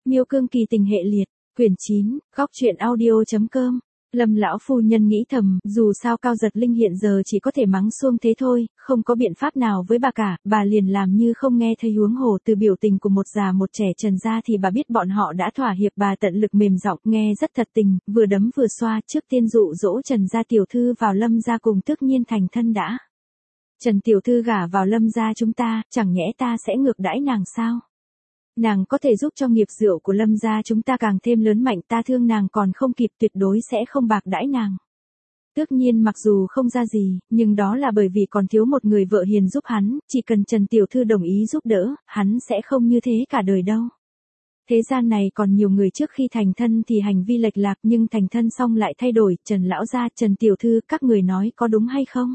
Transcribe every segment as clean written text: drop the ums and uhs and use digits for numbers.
Miêu Cương Kỳ Tình Hệ Liệt, quyển 9, góc truyện audio.com. Lâm lão phu nhân nghĩ thầm, dù sao Cao Giật Linh hiện giờ chỉ có thể mắng xuông thế thôi, không có biện pháp nào với bà cả, bà liền làm như không nghe thấy, huống hồ từ biểu tình của một già một trẻ Trần gia thì bà biết bọn họ đã thỏa hiệp. Bà tận lực mềm giọng, nghe rất thật tình, vừa đấm vừa xoa, trước tiên dụ dỗ Trần gia tiểu thư vào Lâm gia cùng Tước Nhiên thành thân đã. Trần tiểu thư gả vào Lâm gia chúng ta, chẳng nhẽ ta sẽ ngược đãi nàng sao? Nàng có thể giúp cho nghiệp rượu của Lâm gia chúng ta càng thêm lớn mạnh, ta thương nàng còn không kịp, tuyệt đối sẽ không bạc đãi nàng. Tước Nhiên mặc dù không ra gì, nhưng đó là bởi vì còn thiếu một người vợ hiền giúp hắn, chỉ cần Trần tiểu thư đồng ý giúp đỡ, hắn sẽ không như thế cả đời đâu. Thế gian này còn nhiều người trước khi thành thân thì hành vi lệch lạc, nhưng thành thân xong lại thay đổi. Trần lão gia, Trần tiểu thư, các người nói có đúng hay không?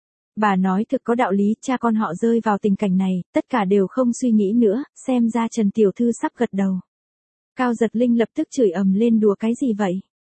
Bà nói thực có đạo lý, cha con họ rơi vào tình cảnh này, tất cả đều không suy nghĩ nữa, xem ra Trần tiểu thư sắp gật đầu. Cao Giật Linh lập tức chửi ầm lên, đùa cái gì vậy?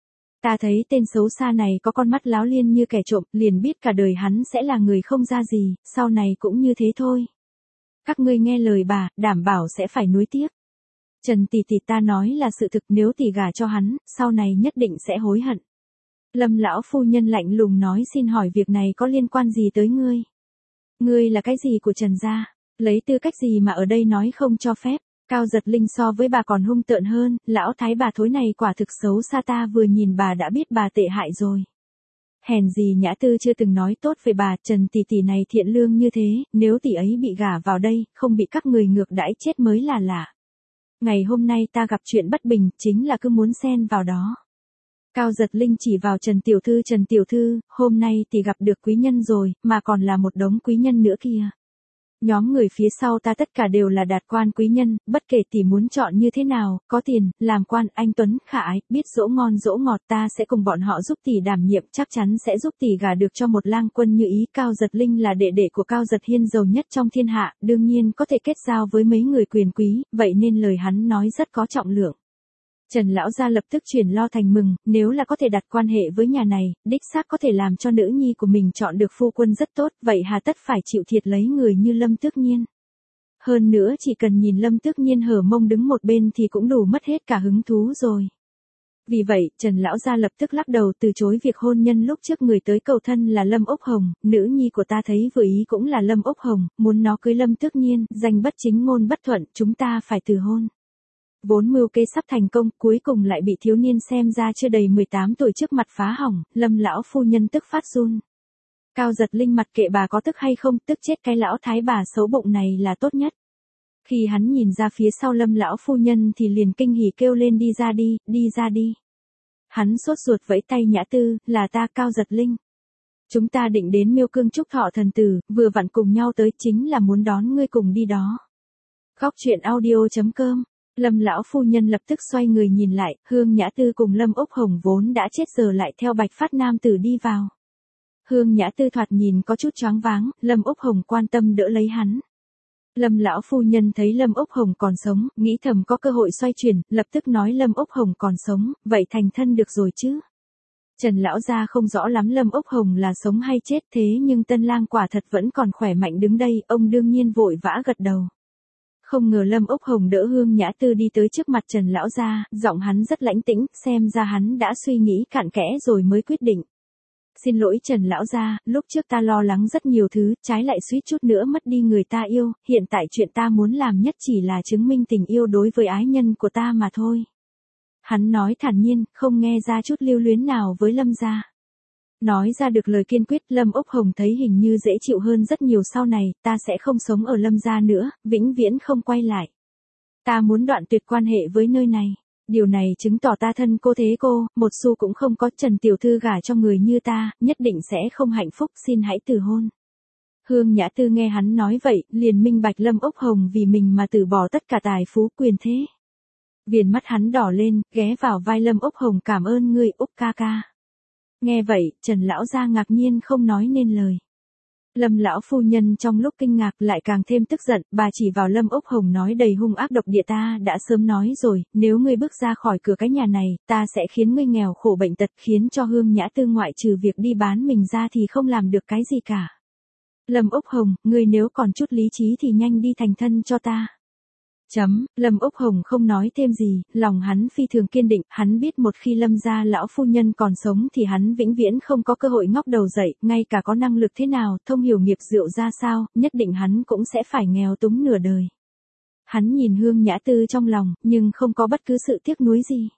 Ta thấy tên xấu xa này có con mắt láo liên như kẻ trộm, liền biết cả đời hắn sẽ là người không ra gì, sau này cũng như thế thôi. Các ngươi nghe lời bà, đảm bảo sẽ phải nuối tiếc. Trần tỷ tỷ, ta nói là sự thực, nếu tỷ gả cho hắn, sau này nhất định sẽ hối hận. Lâm lão phu nhân lạnh lùng nói, xin hỏi việc này có liên quan gì tới ngươi? Ngươi là cái gì của Trần gia? Lấy tư cách gì mà ở đây nói không cho phép? Cao Giật Linh so với bà còn hung tợn hơn, lão thái bà thối này quả thực xấu xa, ta vừa nhìn bà đã biết bà tệ hại rồi. Hèn gì Nhã Tư chưa từng nói tốt về bà, Trần tỷ tỷ này thiện lương như thế, nếu tỷ ấy bị gả vào đây, không bị các người ngược đãi chết mới là lạ. Ngày hôm nay ta gặp chuyện bất bình, chính là cứ muốn xen vào đó. Cao Giật Linh chỉ vào Trần tiểu thư, hôm nay tỷ gặp được quý nhân rồi, mà còn là một đống quý nhân nữa kìa. Nhóm người phía sau ta tất cả đều là đạt quan quý nhân, bất kể tỷ muốn chọn như thế nào, có tiền, làm quan, anh tuấn, khả ái, biết dỗ ngon dỗ ngọt, ta sẽ cùng bọn họ giúp tỷ đảm nhiệm, chắc chắn sẽ giúp tỷ gả được cho một lang quân như ý. Cao Giật Linh là đệ đệ của Cao Giật Hiên, giàu nhất trong thiên hạ, đương nhiên có thể kết giao với mấy người quyền quý, vậy nên lời hắn nói rất có trọng lượng. Trần lão gia lập tức chuyển lo thành mừng, nếu là có thể đặt quan hệ với nhà này, đích xác có thể làm cho nữ nhi của mình chọn được phu quân rất tốt, vậy hà tất phải chịu thiệt lấy người như Lâm Tước Nhiên. Hơn nữa chỉ cần nhìn Lâm Tước Nhiên hở mông đứng một bên thì cũng đủ mất hết cả hứng thú rồi. Vì vậy, Trần lão gia lập tức lắc đầu từ chối việc hôn nhân. Lúc trước người tới cầu thân là Lâm Úc Hồng, nữ nhi của ta thấy vừa ý cũng là Lâm Úc Hồng, muốn nó cưới Lâm Tước Nhiên, danh bất chính ngôn bất thuận, chúng ta phải từ hôn. Vốn mưu kế sắp thành công, cuối cùng lại bị thiếu niên xem ra chưa đầy 18 tuổi trước mặt phá hỏng, Lâm lão phu nhân tức phát run. Cao Giật Linh mặc kệ bà có tức hay không, tức chết cái lão thái bà xấu bụng này là tốt nhất. Khi hắn nhìn ra phía sau Lâm lão phu nhân thì liền kinh hỉ kêu lên, đi ra đi, đi ra đi. Hắn sốt ruột vẫy tay, Nhã Tư, là ta Cao Giật Linh. Chúng ta định đến Miêu Cương chúc thọ thần tử, vừa vặn cùng nhau tới, chính là muốn đón ngươi cùng đi đó. Góc truyện audio.com. Lâm lão phu nhân lập tức xoay người nhìn lại, Hương Nhã Tư cùng Lâm Úc Hồng vốn đã chết giờ lại theo Bạch Phát nam tử đi vào. Hương Nhã Tư thoạt nhìn có chút choáng váng, Lâm Úc Hồng quan tâm đỡ lấy hắn. Lâm lão phu nhân thấy Lâm Úc Hồng còn sống, nghĩ thầm có cơ hội xoay chuyển, lập tức nói, Lâm Úc Hồng còn sống, vậy thành thân được rồi chứ. Trần lão gia không rõ lắm Lâm Úc Hồng là sống hay chết, thế nhưng tân lang quả thật vẫn còn khỏe mạnh đứng đây, ông đương nhiên vội vã gật đầu. Không ngờ Lâm Úc Hồng đỡ Hương Nhã Tư đi tới trước mặt Trần lão gia, giọng hắn rất lãnh tĩnh, xem ra hắn đã suy nghĩ cặn kẽ rồi mới quyết định. Xin lỗi Trần lão gia, lúc trước ta lo lắng rất nhiều thứ, trái lại suýt chút nữa mất đi người ta yêu, hiện tại chuyện ta muốn làm nhất chỉ là chứng minh tình yêu đối với ái nhân của ta mà thôi. Hắn nói thản nhiên, không nghe ra chút lưu luyến nào với Lâm gia. Nói ra được lời kiên quyết, Lâm Úc Hồng thấy hình như dễ chịu hơn rất nhiều, sau này, ta sẽ không sống ở Lâm gia nữa, vĩnh viễn không quay lại. Ta muốn đoạn tuyệt quan hệ với nơi này. Điều này chứng tỏ ta thân cô thế cô, một xu cũng không có. Trần tiểu thư gả cho người như ta, nhất định sẽ không hạnh phúc, xin hãy từ hôn. Hương Nhã Tư nghe hắn nói vậy, liền minh bạch Lâm Úc Hồng vì mình mà từ bỏ tất cả tài phú quyền thế. Viền mắt hắn đỏ lên, ghé vào vai Lâm Úc Hồng, cảm ơn ngươi Úc ca ca. Nghe vậy, Trần lão gia ngạc nhiên không nói nên lời. Lâm lão phu nhân trong lúc kinh ngạc lại càng thêm tức giận, bà chỉ vào Lâm Úc Hồng nói đầy hung ác độc địa, ta đã sớm nói rồi, nếu ngươi bước ra khỏi cửa cái nhà này, ta sẽ khiến ngươi nghèo khổ bệnh tật, khiến cho Hương Nhã Tư ngoại trừ việc đi bán mình ra thì không làm được cái gì cả. Lâm Úc Hồng, ngươi nếu còn chút lý trí thì nhanh đi thành thân cho ta. Lâm Úc Hồng không nói thêm gì, lòng hắn phi thường kiên định, hắn biết một khi Lâm gia lão phu nhân còn sống thì hắn vĩnh viễn không có cơ hội ngóc đầu dậy, ngay cả có năng lực thế nào, thông hiểu nghiệp rượu ra sao, nhất định hắn cũng sẽ phải nghèo túng nửa đời. Hắn nhìn Hương Nhã Tư trong lòng, nhưng không có bất cứ sự tiếc nuối gì.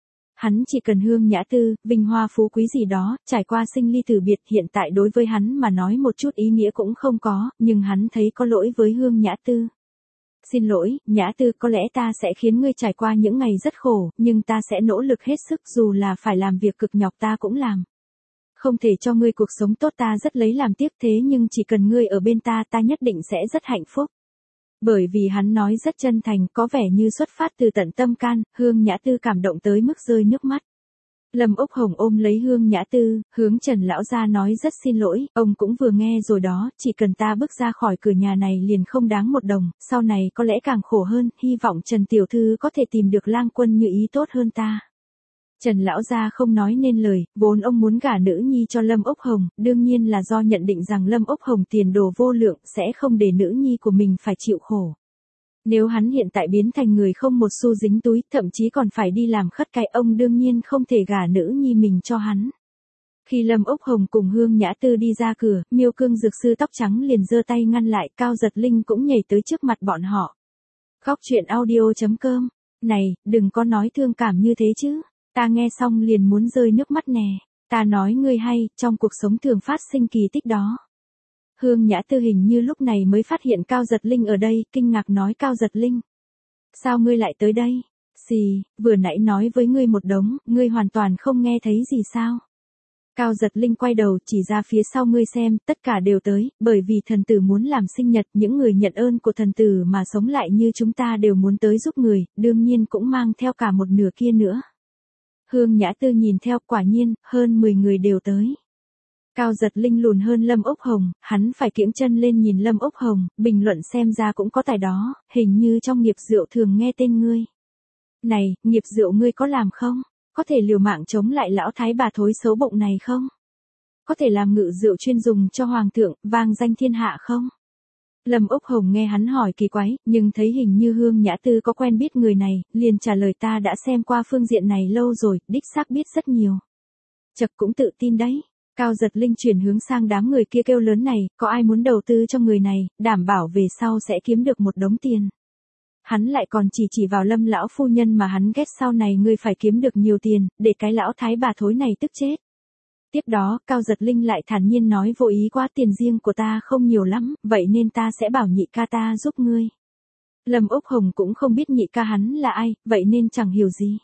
Hắn chỉ cần Hương Nhã Tư, vinh hoa phú quý gì đó, trải qua sinh ly tử biệt hiện tại đối với hắn mà nói một chút ý nghĩa cũng không có, nhưng hắn thấy có lỗi với Hương Nhã Tư. Xin lỗi, Nhã Tư, có lẽ ta sẽ khiến ngươi trải qua những ngày rất khổ, nhưng ta sẽ nỗ lực hết sức dù là phải làm việc cực nhọc ta cũng làm. Không thể cho ngươi cuộc sống tốt ta rất lấy làm tiếc thế nhưng chỉ cần ngươi ở bên ta ta nhất định sẽ rất hạnh phúc. Bởi vì hắn nói rất chân thành, có vẻ như xuất phát từ tận tâm can, Hương Nhã Tư cảm động tới mức rơi nước mắt. Lâm Úc Hồng ôm lấy Hương Nhã Tư, hướng Trần lão gia nói rất xin lỗi, ông cũng vừa nghe rồi đó, chỉ cần ta bước ra khỏi cửa nhà này liền không đáng một đồng, sau này có lẽ càng khổ hơn, hy vọng Trần tiểu thư có thể tìm được lang quân như ý tốt hơn ta. Trần lão gia không nói nên lời, vốn ông muốn gả nữ nhi cho Lâm Úc Hồng, đương nhiên là do nhận định rằng Lâm Úc Hồng tiền đồ vô lượng sẽ không để nữ nhi của mình phải chịu khổ. Nếu hắn hiện tại biến thành người không một xu dính túi, thậm chí còn phải đi làm khất cái, ông đương nhiên không thể gả nữ nhi mình cho hắn. Khi Lâm Úc Hồng cùng Hương Nhã Tư đi ra cửa, Miêu Cương dược sư tóc trắng liền giơ tay ngăn lại, Cao Giật Linh cũng nhảy tới trước mặt bọn họ. Khóc chuyện audio.com. Này, đừng có nói thương cảm như thế chứ. Ta nghe xong liền muốn rơi nước mắt nè. Ta nói ngươi hay, trong cuộc sống thường phát sinh kỳ tích đó. Hương Nhã Tư hình như lúc này mới phát hiện Cao Giật Linh ở đây, kinh ngạc nói Cao Giật Linh. Sao ngươi lại tới đây? Xì, vừa nãy nói với ngươi một đống, ngươi hoàn toàn không nghe thấy gì sao? Cao Giật Linh quay đầu chỉ ra phía sau ngươi xem, tất cả đều tới, bởi vì thần tử muốn làm sinh nhật, những người nhận ơn của thần tử mà sống lại như chúng ta đều muốn tới giúp người, đương nhiên cũng mang theo cả một nửa kia nữa. Hương Nhã Tư nhìn theo, quả nhiên, hơn 10 người đều tới. Cao Giật Linh lùn hơn Lâm Úc Hồng, hắn phải kiễng chân lên nhìn Lâm Úc Hồng, bình luận xem ra cũng có tài đó, hình như trong nghiệp rượu thường nghe tên ngươi. Này, nghiệp rượu ngươi có làm không? Có thể liều mạng chống lại lão thái bà thối xấu bụng này không? Có thể làm ngự rượu chuyên dùng cho hoàng thượng, vang danh thiên hạ không? Lâm Úc Hồng nghe hắn hỏi kỳ quái, nhưng thấy hình như Hương Nhã Tư có quen biết người này, liền trả lời ta đã xem qua phương diện này lâu rồi, đích xác biết rất nhiều. Chật cũng tự tin đấy. Cao Giật Linh chuyển hướng sang đám người kia kêu lớn này, có ai muốn đầu tư cho người này, đảm bảo về sau sẽ kiếm được một đống tiền. Hắn lại còn chỉ vào Lâm lão phu nhân mà hắn ghét, sau này ngươi phải kiếm được nhiều tiền, để cái lão thái bà thối này tức chết. Tiếp đó, Cao Giật Linh lại thản nhiên nói vô ý quá, tiền riêng của ta không nhiều lắm, vậy nên ta sẽ bảo nhị ca ta giúp ngươi. Lâm Úc Hồng cũng không biết nhị ca hắn là ai, vậy nên chẳng hiểu gì.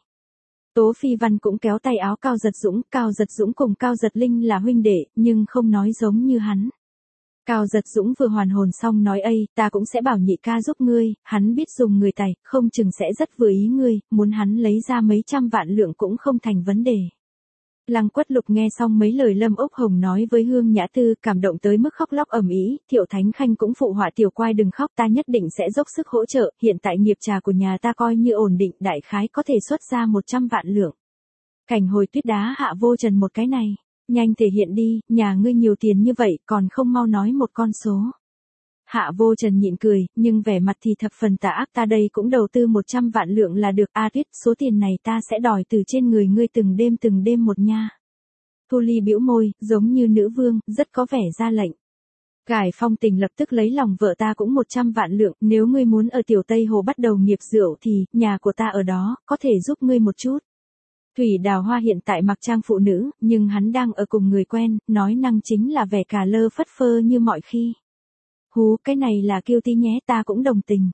Tố Phi Văn cũng kéo tay áo Cao Giật Dũng cùng Cao Giật Linh là huynh đệ, nhưng không nói giống như hắn. Cao Giật Dũng vừa hoàn hồn xong nói ta cũng sẽ bảo nhị ca giúp ngươi, hắn biết dùng người tài, không chừng sẽ rất vừa ý ngươi, muốn hắn lấy ra mấy trăm vạn lượng cũng không thành vấn đề. Lăng Quất Lục nghe xong mấy lời Lâm Úc Hồng nói với Hương Nhã Tư, cảm động tới mức khóc lóc ầm ĩ, Thiệu Thánh Khanh cũng phụ họa tiểu quai đừng khóc, ta nhất định sẽ dốc sức hỗ trợ, hiện tại nghiệp trà của nhà ta coi như ổn định, đại khái có thể xuất ra 100 vạn lượng. Cảnh Hồi Tuyết đá Hạ Vô Trần một cái này, nhanh thể hiện đi, nhà ngươi nhiều tiền như vậy còn không mau nói một con số. Hạ Vô Trần nhịn cười, nhưng vẻ mặt thì thập phần tà ác, ta đây cũng đầu tư 100 vạn lượng là được, Tuyết, số tiền này ta sẽ đòi từ trên người ngươi từng đêm một nha. Thu Ly bĩu môi, giống như nữ vương, rất có vẻ ra lệnh. Gải Phong Tình lập tức lấy lòng vợ ta cũng 100 vạn lượng, nếu ngươi muốn ở Tiểu Tây Hồ bắt đầu nghiệp rượu thì, nhà của ta ở đó, có thể giúp ngươi một chút. Thủy Đào Hoa hiện tại mặc trang phụ nữ, nhưng hắn đang ở cùng người quen, nói năng chính là vẻ cà lơ phất phơ như mọi khi. Hú, cái này là kiêu tí nhé, ta cũng đồng tình.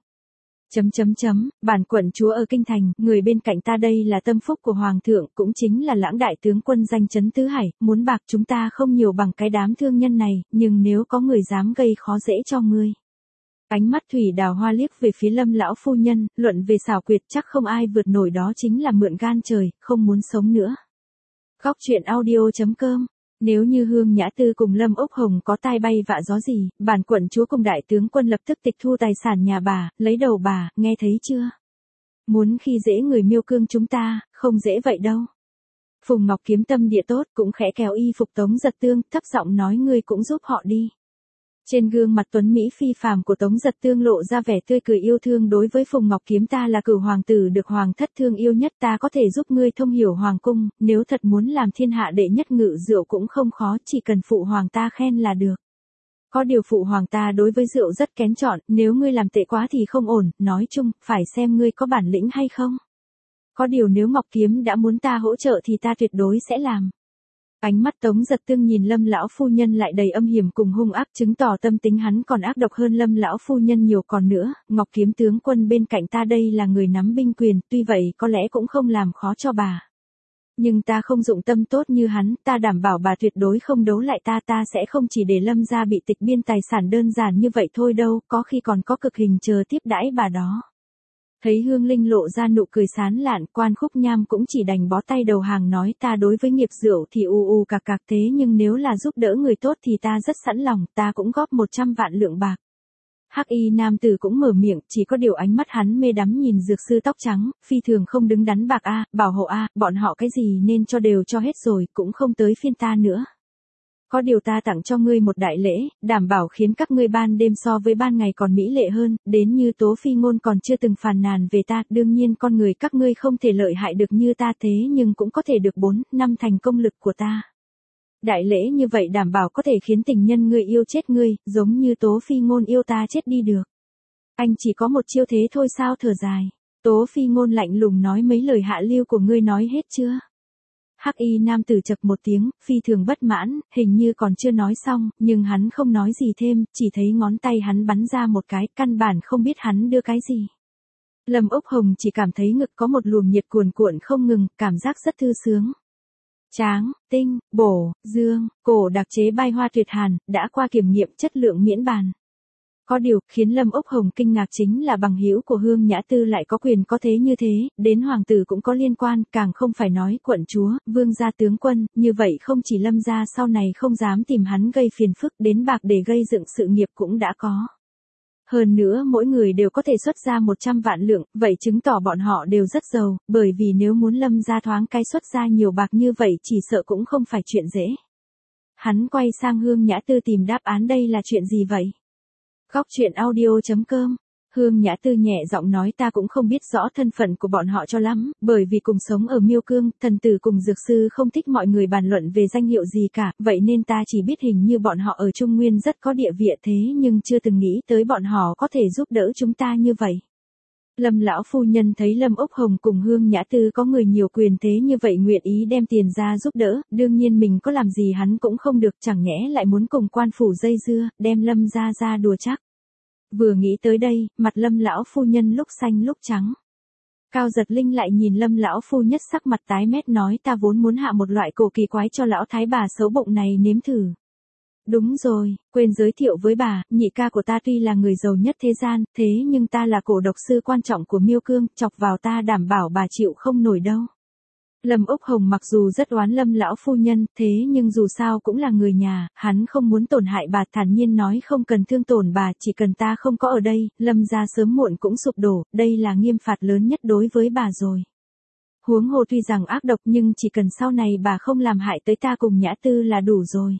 Bản quận chúa ở Kinh Thành, người bên cạnh ta đây là tâm phúc của Hoàng thượng, cũng chính là Lãng đại tướng quân danh chấn tứ hải, muốn bạc chúng ta không nhiều bằng cái đám thương nhân này, nhưng nếu có người dám gây khó dễ cho ngươi. Ánh mắt Thủy Đào Hoa liếc về phía Lâm lão phu nhân, luận về xảo quyệt chắc không ai vượt nổi, đó chính là mượn gan trời, không muốn sống nữa. Khóc chuyện audio.com. Nếu như Hương Nhã Tư cùng Lâm Úc Hồng có tai bay vạ gió gì, bản quận chúa cùng đại tướng quân lập tức tịch thu tài sản nhà bà, lấy đầu bà, nghe thấy chưa? Muốn khi dễ người Miêu Cương chúng ta, không dễ vậy đâu. Phùng Ngọc Kiếm tâm địa tốt, cũng khẽ kéo y phục Tống Giật Tương, thấp giọng nói ngươi cũng giúp họ đi. Trên gương mặt tuấn Mỹ phi phàm của Tống Giật Tương lộ ra vẻ tươi cười yêu thương đối với Phùng Ngọc Kiếm, ta là cửu hoàng tử được hoàng thất thương yêu nhất, ta có thể giúp ngươi thông hiểu hoàng cung, nếu thật muốn làm thiên hạ đệ nhất ngự rượu cũng không khó, chỉ cần phụ hoàng ta khen là được. Có điều phụ hoàng ta đối với rượu rất kén chọn, nếu ngươi làm tệ quá thì không ổn, nói chung, phải xem ngươi có bản lĩnh hay không. Có điều nếu Ngọc Kiếm đã muốn ta hỗ trợ thì ta tuyệt đối sẽ làm. Ánh mắt Tống Giật Tương nhìn Lâm lão phu nhân lại đầy âm hiểm cùng hung ác, chứng tỏ tâm tính hắn còn ác độc hơn Lâm lão phu nhân nhiều. Còn nữa, Ngọc Kiếm tướng quân bên cạnh ta đây là người nắm binh quyền, tuy vậy có lẽ cũng không làm khó cho bà. Nhưng ta không dụng tâm tốt như hắn, ta đảm bảo bà tuyệt đối không đấu lại ta, ta sẽ không chỉ để Lâm gia bị tịch biên tài sản đơn giản như vậy thôi đâu, có khi còn có cực hình chờ tiếp đãi bà đó. Thấy Hương Linh lộ ra nụ cười sán lạn, Quan Khúc Nham cũng chỉ đành bó tay đầu hàng nói, ta đối với nghiệp rượu thì cạc cạc thế, nhưng nếu là giúp đỡ người tốt thì ta rất sẵn lòng, ta cũng góp 100 vạn lượng bạc. Hắc y nam tử cũng mở miệng, chỉ có điều ánh mắt hắn mê đắm nhìn dược sư tóc trắng, phi thường không đứng đắn bạc a, bảo hộ a, bọn họ cái gì nên cho đều cho hết rồi, cũng không tới phiên ta nữa. Có điều ta tặng cho ngươi một đại lễ, đảm bảo khiến các ngươi ban đêm so với ban ngày còn mỹ lệ hơn, đến như Tố Phi Ngôn còn chưa từng phàn nàn về ta, đương nhiên con người các ngươi không thể lợi hại được như ta thế nhưng cũng có thể được 4, 5 thành công lực của ta. Đại lễ như vậy đảm bảo có thể khiến tình nhân ngươi yêu chết ngươi, giống như Tố Phi Ngôn yêu ta chết đi được. Anh chỉ có một chiêu thế thôi sao, thở dài. Tố Phi Ngôn lạnh lùng nói, mấy lời hạ lưu của ngươi nói hết chưa? Hắc y nam tử chậc một tiếng, phi thường bất mãn, hình như còn chưa nói xong, nhưng hắn không nói gì thêm, chỉ thấy ngón tay hắn bắn ra một cái, căn bản không biết hắn đưa cái gì. Lâm Úc Hồng chỉ cảm thấy ngực có một luồng nhiệt cuồn cuộn không ngừng, cảm giác rất thư sướng. Tráng, tinh, bổ, dương, cổ đặc chế bay hoa tuyệt hàn, đã qua kiểm nghiệm chất lượng miễn bàn. Có điều, khiến Lâm Úc Hồng kinh ngạc chính là bằng hữu của Hương Nhã Tư lại có quyền có thế như thế, đến hoàng tử cũng có liên quan, càng không phải nói quận chúa, vương gia tướng quân, như vậy không chỉ Lâm gia sau này không dám tìm hắn gây phiền phức, đến bạc để gây dựng sự nghiệp cũng đã có. Hơn nữa mỗi người đều có thể xuất ra 100 vạn lượng, vậy chứng tỏ bọn họ đều rất giàu, bởi vì nếu muốn Lâm gia thoáng cái xuất ra nhiều bạc như vậy chỉ sợ cũng không phải chuyện dễ. Hắn quay sang Hương Nhã Tư tìm đáp án, đây là chuyện gì vậy? Góc truyện audio.com. Hương Nhã Tư nhẹ giọng nói, ta cũng không biết rõ thân phận của bọn họ cho lắm, bởi vì cùng sống ở Miêu Cương, thần tử cùng dược sư không thích mọi người bàn luận về danh hiệu gì cả, vậy nên ta chỉ biết hình như bọn họ ở Trung Nguyên rất có địa vị thế nhưng chưa từng nghĩ tới bọn họ có thể giúp đỡ chúng ta như vậy. Lâm lão phu nhân thấy Lâm Úc Hồng cùng Hương Nhã Tư có người nhiều quyền thế như vậy nguyện ý đem tiền ra giúp đỡ, đương nhiên mình có làm gì hắn cũng không được, chẳng nhẽ lại muốn cùng quan phủ dây dưa, đem Lâm ra đùa chắc. Vừa nghĩ tới đây, mặt Lâm lão phu nhân lúc xanh lúc trắng. Cao Giật Linh lại nhìn Lâm lão phu nhất sắc mặt tái mét nói, ta vốn muốn hạ một loại cổ kỳ quái cho lão thái bà xấu bụng này nếm thử. Đúng rồi, quên giới thiệu với bà, nhị ca của ta tuy là người giàu nhất thế gian, thế nhưng ta là cổ độc sư quan trọng của Miêu Cương, chọc vào ta đảm bảo bà chịu không nổi đâu. Lâm Úc Hồng mặc dù rất oán Lâm lão phu nhân, thế nhưng dù sao cũng là người nhà, hắn không muốn tổn hại bà, thản nhiên nói, không cần thương tổn bà, chỉ cần ta không có ở đây, Lâm gia sớm muộn cũng sụp đổ, đây là nghiêm phạt lớn nhất đối với bà rồi. Huống hồ tuy rằng ác độc nhưng chỉ cần sau này bà không làm hại tới ta cùng Nhã Tư là đủ rồi.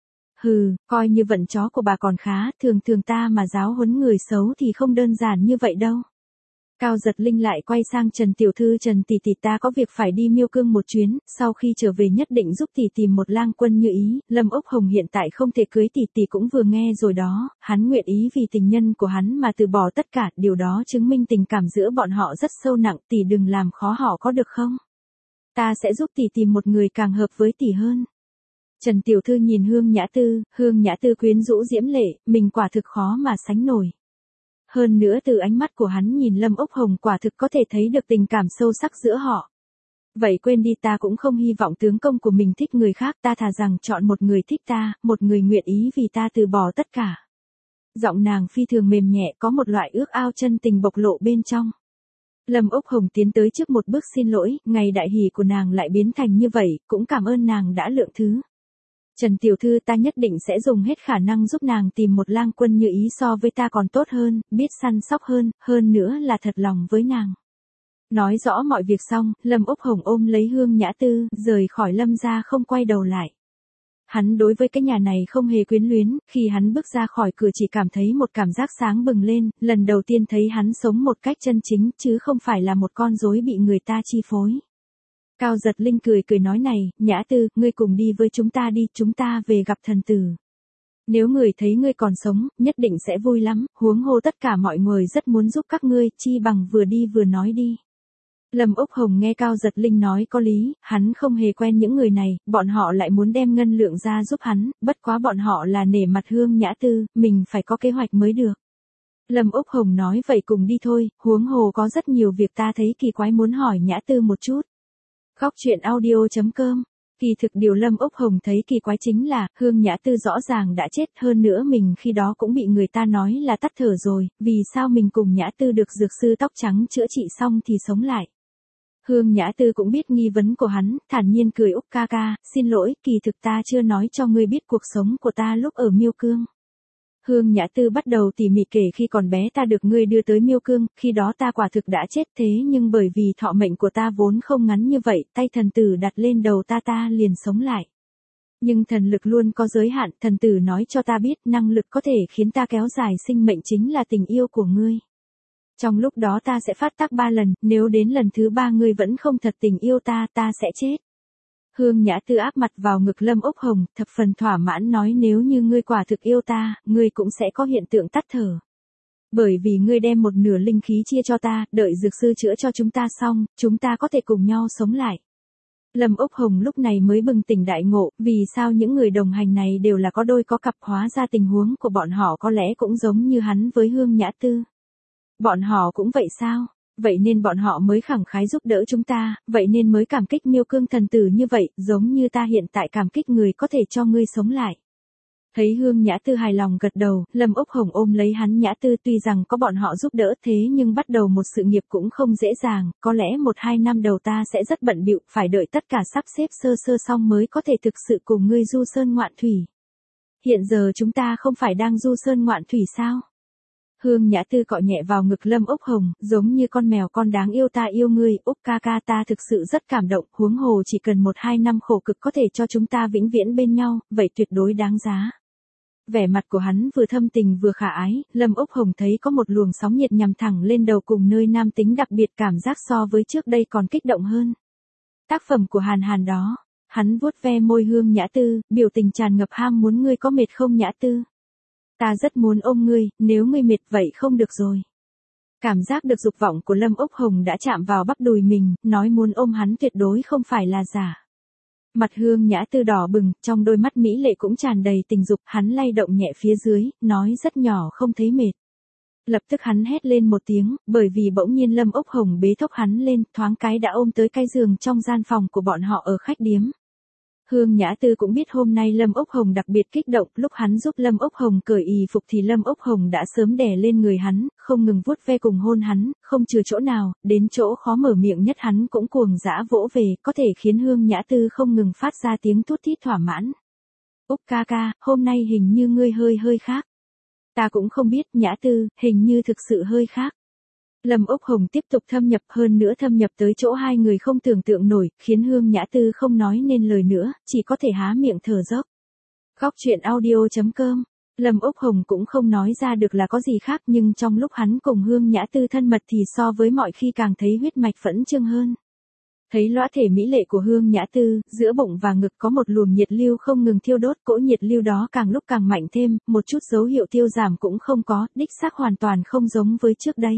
Hừ, coi như vận chó của bà còn khá, thường thường ta mà giáo huấn người xấu thì không đơn giản như vậy đâu. Cao Giật Linh lại quay sang Trần Tiểu Thư, Trần tỷ tỷ, ta có việc phải đi Miêu Cương một chuyến, sau khi trở về nhất định giúp tỷ tìm một lang quân như ý, Lâm Úc Hồng hiện tại không thể cưới tỷ tỷ cũng vừa nghe rồi đó, hắn nguyện ý vì tình nhân của hắn mà từ bỏ tất cả, điều đó chứng minh tình cảm giữa bọn họ rất sâu nặng, tỷ đừng làm khó họ có được không? Ta sẽ giúp tỷ tìm một người càng hợp với tỷ hơn. Trần Tiểu Thư nhìn Hương Nhã Tư quyến rũ diễm lệ, mình quả thực khó mà sánh nổi. Hơn nữa từ ánh mắt của hắn nhìn Lâm Úc Hồng quả thực có thể thấy được tình cảm sâu sắc giữa họ. Vậy quên đi, ta cũng không hy vọng tướng công của mình thích người khác, ta thà rằng chọn một người thích ta, một người nguyện ý vì ta từ bỏ tất cả. Giọng nàng phi thường mềm nhẹ, có một loại ước ao chân tình bộc lộ bên trong. Lâm Úc Hồng tiến tới trước một bước, xin lỗi, ngày đại hỷ của nàng lại biến thành như vậy, cũng cảm ơn nàng đã lượng thứ. Trần Tiểu Thư, ta nhất định sẽ dùng hết khả năng giúp nàng tìm một lang quân như ý so với ta còn tốt hơn, biết săn sóc hơn nữa là thật lòng với nàng. Nói rõ mọi việc xong, Lâm Úc Hồng ôm lấy Hương Nhã Tư, rời khỏi Lâm gia không quay đầu lại. Hắn đối với cái nhà này không hề quyến luyến, khi hắn bước ra khỏi cửa chỉ cảm thấy một cảm giác sáng bừng lên, lần đầu tiên thấy hắn sống một cách chân chính, chứ không phải là một con rối bị người ta chi phối. Cao Giật Linh cười cười nói này, Nhã Tư, ngươi cùng đi với chúng ta đi, chúng ta về gặp thần tử. Nếu người thấy ngươi còn sống, nhất định sẽ vui lắm, huống hồ tất cả mọi người rất muốn giúp các ngươi, chi bằng vừa đi vừa nói đi. Lâm Úc Hồng nghe Cao Giật Linh nói có lý, hắn không hề quen những người này, bọn họ lại muốn đem ngân lượng ra giúp hắn, bất quá bọn họ là nể mặt Hương Nhã Tư, mình phải có kế hoạch mới được. Lâm Úc Hồng nói vậy cùng đi thôi, huống hồ có rất nhiều việc ta thấy kỳ quái muốn hỏi Nhã Tư một chút. Góc truyện audio.com. Kỳ thực điều Lâm Úc Hồng thấy kỳ quái chính là, Hương Nhã Tư rõ ràng đã chết, hơn nữa mình khi đó cũng bị người ta nói là tắt thở rồi, vì sao mình cùng Nhã Tư được dược sư tóc trắng chữa trị xong thì sống lại. Hương Nhã Tư cũng biết nghi vấn của hắn, thản nhiên cười Úc ca ca, xin lỗi, kỳ thực ta chưa nói cho ngươi biết cuộc sống của ta lúc ở Miêu Cương. Hương Nhã Tư bắt đầu tỉ mỉ kể khi còn bé ta được ngươi đưa tới Miêu Cương, khi đó ta quả thực đã chết thế nhưng bởi vì thọ mệnh của ta vốn không ngắn như vậy, tay thần tử đặt lên đầu ta liền sống lại. Nhưng thần lực luôn có giới hạn, thần tử nói cho ta biết năng lực có thể khiến ta kéo dài sinh mệnh chính là tình yêu của ngươi. Trong lúc đó ta sẽ phát tác 3 lần, nếu đến lần thứ 3 ngươi vẫn không thật tình yêu ta sẽ chết. Hương Nhã Tư áp mặt vào ngực Lâm Úc Hồng, thập phần thỏa mãn nói nếu như ngươi quả thực yêu ta, ngươi cũng sẽ có hiện tượng tắt thở. Bởi vì ngươi đem một nửa linh khí chia cho ta, đợi dược sư chữa cho chúng ta xong, chúng ta có thể cùng nhau sống lại. Lâm Úc Hồng lúc này mới bừng tỉnh đại ngộ, vì sao những người đồng hành này đều là có đôi có cặp, hóa ra tình huống của bọn họ có lẽ cũng giống như hắn với Hương Nhã Tư. Bọn họ cũng vậy sao? Vậy nên bọn họ mới khẳng khái giúp đỡ chúng ta, vậy nên mới cảm kích Miêu Cương thần tử như vậy, giống như ta hiện tại cảm kích người có thể cho ngươi sống lại. Thấy Hương Nhã Tư hài lòng gật đầu, Lâm Úc Hồng ôm lấy hắn Nhã Tư tuy rằng có bọn họ giúp đỡ thế nhưng bắt đầu một sự nghiệp cũng không dễ dàng, có lẽ 1-2 năm đầu ta sẽ rất bận bịu, phải đợi tất cả sắp xếp sơ xong mới có thể thực sự cùng ngươi du sơn ngoạn thủy. Hiện giờ chúng ta không phải đang du sơn ngoạn thủy sao? Hương Nhã Tư cọ nhẹ vào ngực Lâm Úc Hồng, giống như con mèo con đáng yêu ta yêu ngươi, Úc ca ca ta thực sự rất cảm động, huống hồ chỉ cần 1-2 năm khổ cực có thể cho chúng ta vĩnh viễn bên nhau, vậy tuyệt đối đáng giá. Vẻ mặt của hắn vừa thâm tình vừa khả ái, Lâm Úc Hồng thấy có một luồng sóng nhiệt nhằm thẳng lên đầu cùng nơi nam tính đặc biệt cảm giác so với trước đây còn kích động hơn. Tác phẩm của Hàn Hàn đó, hắn vuốt ve môi Hương Nhã Tư, biểu tình tràn ngập ham muốn ngươi có mệt không Nhã Tư? Ta rất muốn ôm ngươi, nếu ngươi mệt vậy không được rồi. Cảm giác được dục vọng của Lâm Úc Hồng đã chạm vào bắp đùi mình, nói muốn ôm hắn tuyệt đối không phải là giả. Mặt Hương Nhã Tư đỏ bừng, trong đôi mắt mỹ lệ cũng tràn đầy tình dục, hắn lay động nhẹ phía dưới, nói rất nhỏ không thấy mệt. Lập tức hắn hét lên một tiếng, bởi vì bỗng nhiên Lâm Úc Hồng bế thốc hắn lên, thoáng cái đã ôm tới cái giường trong gian phòng của bọn họ ở khách điếm. Hương Nhã Tư cũng biết hôm nay Lâm Úc Hồng đặc biệt kích động, lúc hắn giúp Lâm Úc Hồng cởi y phục thì Lâm Úc Hồng đã sớm đè lên người hắn, không ngừng vuốt ve cùng hôn hắn, không chừa chỗ nào, đến chỗ khó mở miệng nhất hắn cũng cuồng dã vỗ về, có thể khiến Hương Nhã Tư không ngừng phát ra tiếng thút thít thỏa mãn. Úc ca ca, hôm nay hình như ngươi hơi khác. Ta cũng không biết, Nhã Tư, hình như thực sự hơi khác. Lâm Úc Hồng tiếp tục thâm nhập, hơn nữa thâm nhập tới chỗ hai người không tưởng tượng nổi, khiến Hương Nhã Tư không nói nên lời nữa, chỉ có thể há miệng thở dốc. Góc truyện audio.com. Lâm Úc Hồng cũng không nói ra được là có gì khác nhưng trong lúc hắn cùng Hương Nhã Tư thân mật thì so với mọi khi càng thấy huyết mạch phẫn trương hơn. Thấy lõa thể mỹ lệ của Hương Nhã Tư, giữa bụng và ngực có một luồng nhiệt lưu không ngừng thiêu đốt, cỗ nhiệt lưu đó càng lúc càng mạnh thêm, một chút dấu hiệu tiêu giảm cũng không có, đích xác hoàn toàn không giống với trước đây.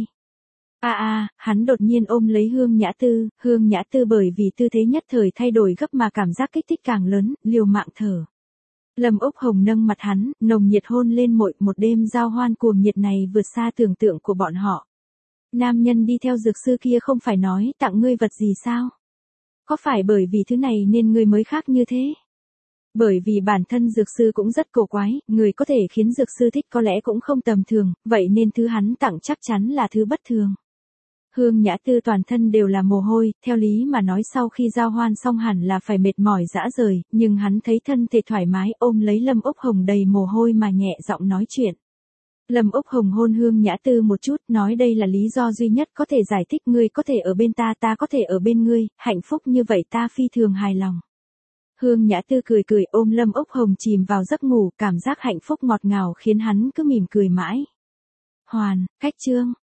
Hắn đột nhiên ôm lấy Hương Nhã Tư bởi vì tư thế nhất thời thay đổi gấp mà cảm giác kích thích càng lớn, liều mạng thở. Lâm Úc Hồng nâng mặt hắn, nồng nhiệt hôn lên một đêm giao hoan cuồng nhiệt này vượt xa tưởng tượng của bọn họ. Nam nhân đi theo dược sư kia không phải nói tặng ngươi vật gì sao? Có phải bởi vì thứ này nên ngươi mới khác như thế? Bởi vì bản thân dược sư cũng rất cổ quái, người có thể khiến dược sư thích có lẽ cũng không tầm thường, vậy nên thứ hắn tặng chắc chắn là thứ bất thường. Hương Nhã Tư toàn thân đều là mồ hôi, theo lý mà nói sau khi giao hoan xong hẳn là phải mệt mỏi rã rời, nhưng hắn thấy thân thể thoải mái ôm lấy Lâm Úc Hồng đầy mồ hôi mà nhẹ giọng nói chuyện. Lâm Úc Hồng hôn Hương Nhã Tư một chút, nói đây là lý do duy nhất có thể giải thích ngươi có thể ở bên ta có thể ở bên ngươi, hạnh phúc như vậy ta phi thường hài lòng. Hương Nhã Tư cười cười ôm Lâm Úc Hồng chìm vào giấc ngủ, cảm giác hạnh phúc ngọt ngào khiến hắn cứ mỉm cười mãi. Hoàn, cách chương.